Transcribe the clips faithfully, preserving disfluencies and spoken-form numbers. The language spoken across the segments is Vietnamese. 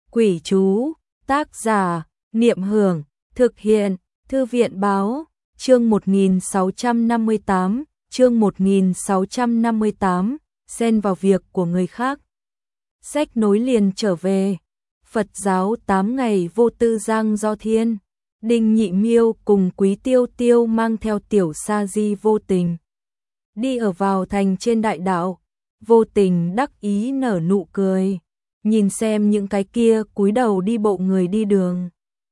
Quỷ chú, tác giả, Niệm Hưởng, thực hiện, Thư viện báo, chương một nghìn sáu trăm năm mươi tám, chương một nghìn sáu trăm năm mươi tám, xen vào việc của người khác. Sách nối liền trở về, Phật giáo tám ngày vô tư giang do thiên, Đinh Nhị Miêu cùng Quý Tiêu Tiêu mang theo tiểu sa di Vô Tình. Đi ở vào thành trên đại đạo, Vô Tình đắc ý nở nụ cười, nhìn xem những cái kia cúi đầu đi bộ người đi đường.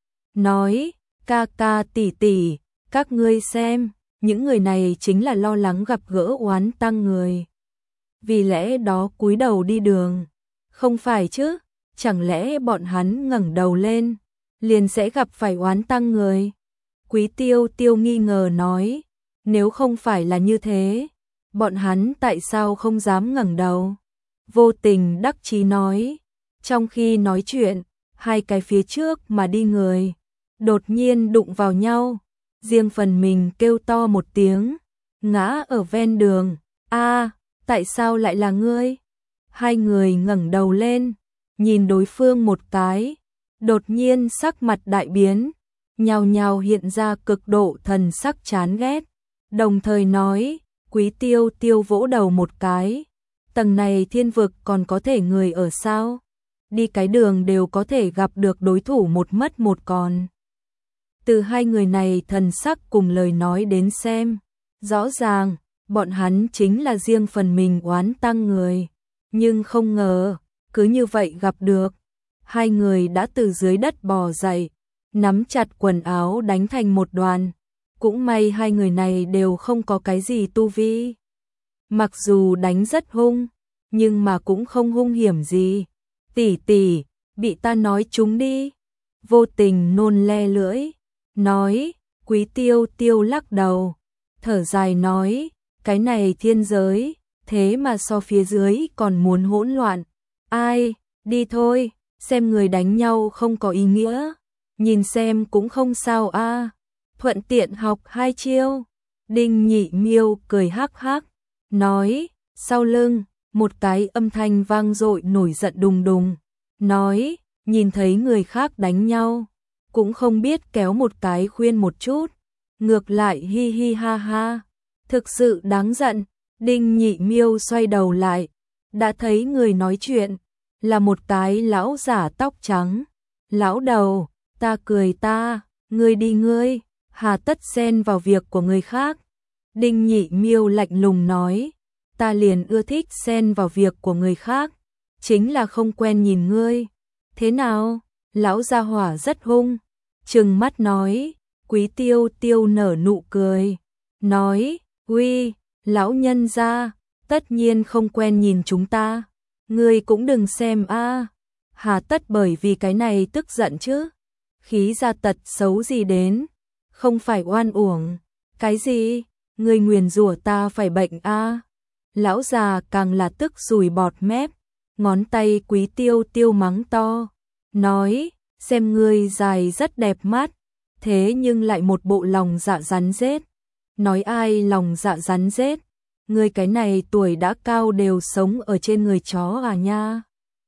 Nói, ca ca tỷ tỷ, các ngươi xem, những người này chính là lo lắng gặp gỡ oán tăng người. Vì lẽ đó cúi đầu đi đường, không phải chứ, chẳng lẽ bọn hắn ngẩng đầu lên, liền sẽ gặp phải oán tăng người. Quý Tiêu Tiêu nghi ngờ nói, nếu không phải là như thế, bọn hắn tại sao không dám ngẩng đầu? Vô Tình đắc chí nói, trong khi nói chuyện, hai cái phía trước mà đi người, đột nhiên đụng vào nhau, riêng phần mình kêu to một tiếng, ngã ở ven đường, a, tại sao lại là ngươi? Hai người ngẩng đầu lên, nhìn đối phương một cái, đột nhiên sắc mặt đại biến, nhào nhào hiện ra cực độ thần sắc chán ghét, đồng thời nói, Quý Tiêu Tiêu vỗ đầu một cái, tầng này thiên vực còn có thể người ở sao? Đi cái đường đều có thể gặp được đối thủ một mất một còn. Từ hai người này thần sắc cùng lời nói đến xem, rõ ràng, bọn hắn chính là riêng phần mình oán tăng người, nhưng không ngờ, cứ như vậy gặp được. Hai người đã từ dưới đất bò dậy, nắm chặt quần áo đánh thành một đoàn. Cũng may hai người này đều không có cái gì tu vi. Mặc dù đánh rất hung, nhưng mà cũng không hung hiểm gì. Tỷ tỷ, bị ta nói trúng đi. Vô Tình nôn le lưỡi, nói, Quý Tiêu Tiêu lắc đầu, thở dài nói, cái này thiên giới, thế mà so phía dưới còn muốn hỗn loạn. Ai, đi thôi, xem người đánh nhau không có ý nghĩa, nhìn xem cũng không sao a. Thuận tiện học hai chiêu. Đinh Nhị Miêu cười hắc hắc, nói, sau lưng, một cái âm thanh vang dội nổi giận đùng đùng, nói, nhìn thấy người khác đánh nhau, cũng không biết kéo một cái khuyên một chút, ngược lại hi hi ha ha, thực sự đáng giận. Đinh Nhị Miêu xoay đầu lại, đã thấy người nói chuyện, là một cái lão giả tóc trắng. Lão đầu, ta cười ta, ngươi đi ngươi, hà tất xen vào việc của người khác. Đinh Nhị Miêu lạnh lùng nói, ta liền ưa thích xen vào việc của người khác, chính là không quen nhìn ngươi. Thế nào? Lão gia hỏa rất hung, trừng mắt nói. Quý Tiêu Tiêu nở nụ cười, nói, uy, lão nhân gia, tất nhiên không quen nhìn chúng ta, ngươi cũng đừng xem a. Hà tất bởi vì cái này tức giận chứ? Khí ra tật xấu gì đến? Không phải oan uổng. Cái gì? Ngươi nguyền rủa ta phải bệnh a? Lão già càng là tức sùi bọt mép, ngón tay Quý Tiêu Tiêu mắng to, nói, xem ngươi dài rất đẹp mắt, thế nhưng lại một bộ lòng dạ rắn rết. Nói ai lòng dạ rắn rết? Ngươi cái này tuổi đã cao đều sống ở trên người chó à nha.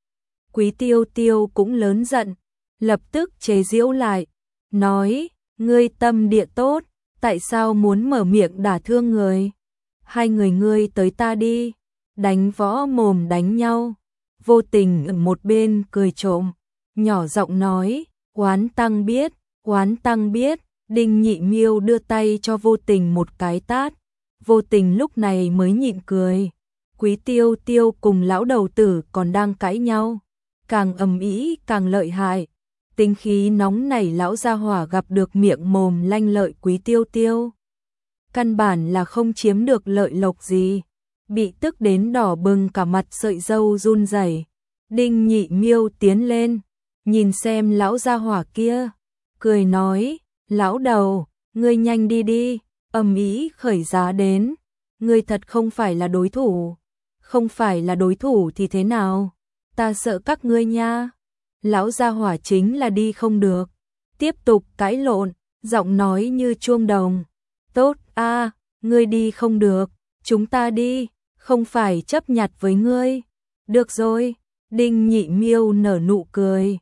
Quý Tiêu Tiêu cũng lớn giận, lập tức chế giễu lại, nói, ngươi tâm địa tốt, tại sao muốn mở miệng đả thương người? Hai người ngươi tới ta đi, đánh võ mồm đánh nhau. Vô Tình ở một bên cười trộm, nhỏ giọng nói, oán tăng biết, oán tăng biết. Đinh Nhị Miêu đưa tay cho Vô Tình một cái tát, Vô Tình lúc này mới nhịn cười. Quý Tiêu Tiêu cùng lão đầu tử còn đang cãi nhau, càng ầm ĩ càng lợi hại. Tính khí nóng nảy lão gia hỏa gặp được miệng mồm lanh lợi Quý Tiêu Tiêu, căn bản là không chiếm được lợi lộc gì, bị tức đến đỏ bừng cả mặt sợi râu run rẩy. Đinh Nhị Miêu tiến lên, nhìn xem lão gia hỏa kia, cười nói, lão đầu, ngươi nhanh đi đi, ầm ĩ khởi giá đến, ngươi thật không phải là đối thủ, không phải là đối thủ thì thế nào, ta sợ các ngươi nha. Lão gia hỏa chính là đi không được, tiếp tục cãi lộn, giọng nói như chuông đồng, tốt a, ngươi đi không được, chúng ta đi, không phải chấp nhặt với ngươi. Được rồi, Đinh Nhị Miêu nở nụ cười,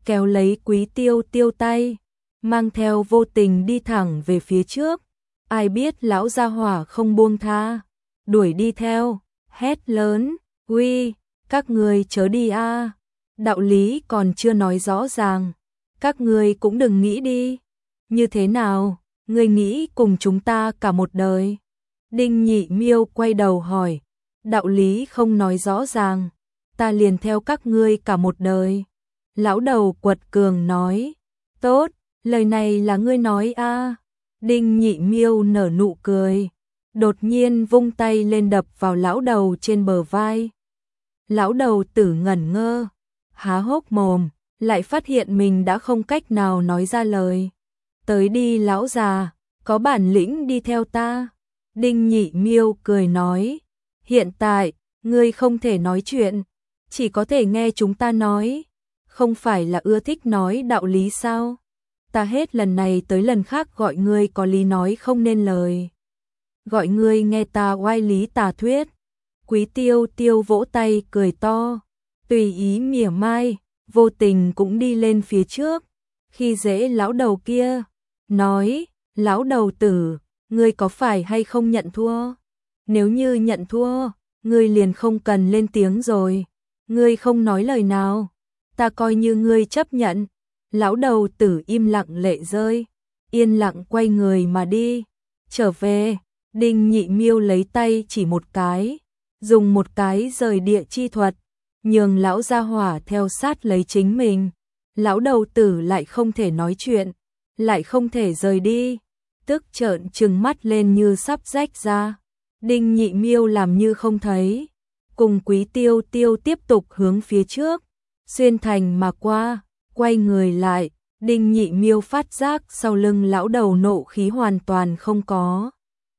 kéo lấy Quý Tiêu Tiêu tay, mang theo Vô Tình đi thẳng về phía trước. Ai biết lão gia hỏa không buông tha, đuổi đi theo, hét lớn, "Uy, các người chớ đi a, đạo lý còn chưa nói rõ ràng, các người cũng đừng nghĩ đi. Như thế nào, ngươi nghĩ cùng chúng ta cả một đời?" Đinh Nhị Miêu quay đầu hỏi, "Đạo lý không nói rõ ràng, ta liền theo các ngươi cả một đời." Lão đầu quật cường nói, "Tốt, lời này là ngươi nói a." Đinh Nhị Miêu nở nụ cười, đột nhiên vung tay lên đập vào lão đầu trên bờ vai. Lão đầu tử ngẩn ngơ, há hốc mồm, lại phát hiện mình đã không cách nào nói ra lời. "Tới đi lão già, có bản lĩnh đi theo ta." Đinh Nhị Miêu cười nói, "Hiện tại, ngươi không thể nói chuyện, chỉ có thể nghe chúng ta nói. Không phải là ưa thích nói đạo lý sao? Ta hết lần này tới lần khác gọi ngươi có lý nói không nên lời. Gọi ngươi nghe ta oai lý tà thuyết." Quý Tiêu Tiêu vỗ tay cười to, tùy ý mỉa mai. Vô Tình cũng đi lên phía trước, khi dễ lão đầu kia, nói, "Lão đầu tử, ngươi có phải hay không nhận thua? Nếu như nhận thua, ngươi liền không cần lên tiếng rồi. Ngươi không nói lời nào, ta coi như ngươi chấp nhận." Lão đầu tử im lặng lệ rơi, yên lặng quay người mà đi. Trở về, Đinh Nhị Miêu lấy tay chỉ một cái, dùng một cái rời địa chi thuật, nhường lão gia hỏa theo sát lấy chính mình. Lão đầu tử lại không thể nói chuyện, lại không thể rời đi, tức trợn trừng mắt lên như sắp rách ra. Đinh Nhị Miêu làm như không thấy, cùng Quý Tiêu Tiêu tiếp tục hướng phía trước, xuyên thành mà qua. Quay người lại, Đinh Nhị Miêu phát giác sau lưng lão đầu nộ khí hoàn toàn không có.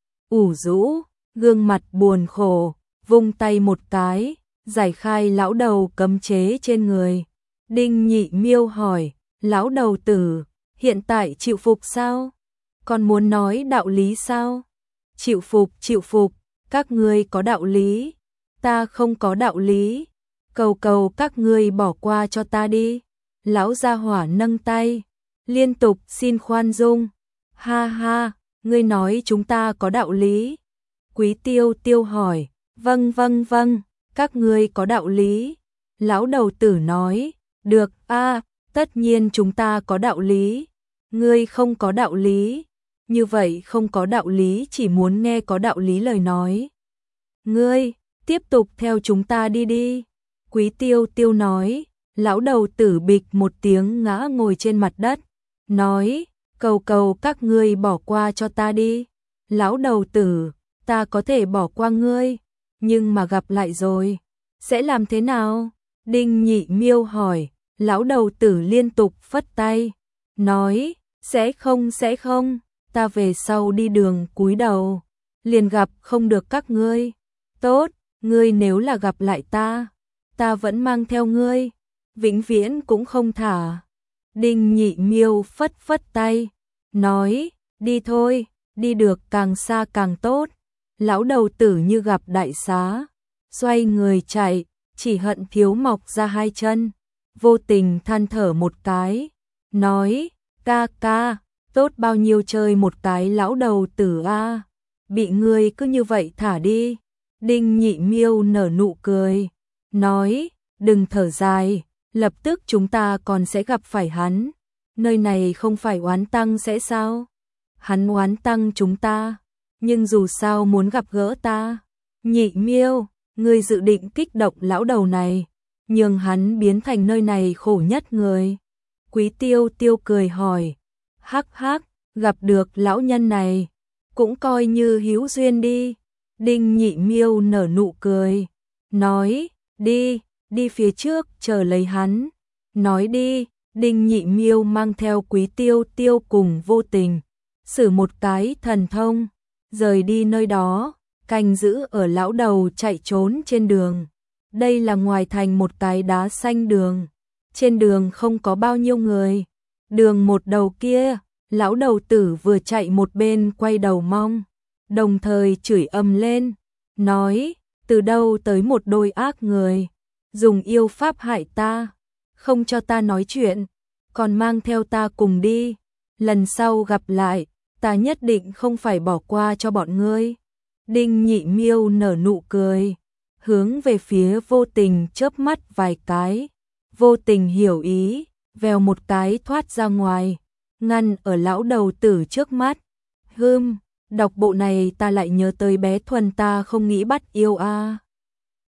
Ủ rũ, gương mặt buồn khổ, vung tay một cái, giải khai lão đầu cấm chế trên người. Đinh Nhị Miêu hỏi, "Lão đầu tử, hiện tại chịu phục sao? Còn muốn nói đạo lý sao?" "Chịu phục, chịu phục, các ngươi có đạo lý, ta không có đạo lý. Cầu cầu các ngươi bỏ qua cho ta đi." Lão gia hỏa nâng tay, liên tục xin khoan dung. "Ha ha, ngươi nói chúng ta có đạo lý?" Quý Tiêu Tiêu hỏi, "Vâng vâng vâng, các ngươi có đạo lý." Lão đầu tử nói, "Được a, tất nhiên chúng ta có đạo lý. Ngươi không có đạo lý, như vậy không có đạo lý chỉ muốn nghe có đạo lý lời nói. Ngươi, tiếp tục theo chúng ta đi đi." Quý Tiêu Tiêu nói. Lão đầu tử bịch một tiếng ngã ngồi trên mặt đất, nói, "Cầu cầu các ngươi bỏ qua cho ta đi." "Lão đầu tử, ta có thể bỏ qua ngươi, nhưng mà gặp lại rồi, sẽ làm thế nào?" Đinh Nhị Miêu hỏi. Lão đầu tử liên tục phất tay, nói, "Sẽ không sẽ không, ta về sau đi đường cúi đầu, liền gặp không được các ngươi. Tốt, ngươi nếu là gặp lại ta, ta vẫn mang theo ngươi, vĩnh viễn cũng không thả." Đinh Nhị Miêu phất phất tay, nói, "Đi thôi, đi được càng xa càng tốt." Lão đầu tử như gặp đại xá, xoay người chạy, chỉ hận thiếu mọc ra hai chân. Vô Tình than thở một cái, nói, "Ca ca, tốt bao nhiêu chơi một cái lão đầu tử a, bị ngươi cứ như vậy thả đi." Đinh Nhị Miêu nở nụ cười, nói, "Đừng thở dài, lập tức chúng ta còn sẽ gặp phải hắn. Nơi này không phải oán tăng sẽ sao? Hắn oán tăng chúng ta, nhưng dù sao muốn gặp gỡ ta. Nhị Miêu, ngươi dự định kích động lão đầu này, nhường hắn biến thành nơi này khổ nhất người." Quý Tiêu Tiêu cười hỏi, "Hắc hắc, gặp được lão nhân này, cũng coi như hữu duyên đi." Đinh Nhị Miêu nở nụ cười, nói, "Đi, đi phía trước chờ lấy hắn." Nói đi, Đinh Nhị Miêu mang theo Quý Tiêu Tiêu cùng Vô Tình, sử một cái thần thông, rời đi nơi đó, canh giữ ở lão đầu chạy trốn trên đường. Đây là ngoài thành một cái đá xanh đường, trên đường không có bao nhiêu người. Đường một đầu kia, lão đầu tử vừa chạy một bên quay đầu mong, đồng thời chửi ầm lên, nói, "Từ đâu tới một đôi ác người, dùng yêu pháp hại ta, không cho ta nói chuyện, còn mang theo ta cùng đi, lần sau gặp lại, ta nhất định không phải bỏ qua cho bọn ngươi. Đinh Nhị Miêu nở nụ cười, hướng về phía Vô Tình chớp mắt vài cái. Vô Tình hiểu ý, vèo một cái thoát ra ngoài, ngăn ở lão đầu tử trước mắt. Hừm, đọc bộ này ta lại nhớ tới bé Thuần ta không nghĩ bắt yêu a.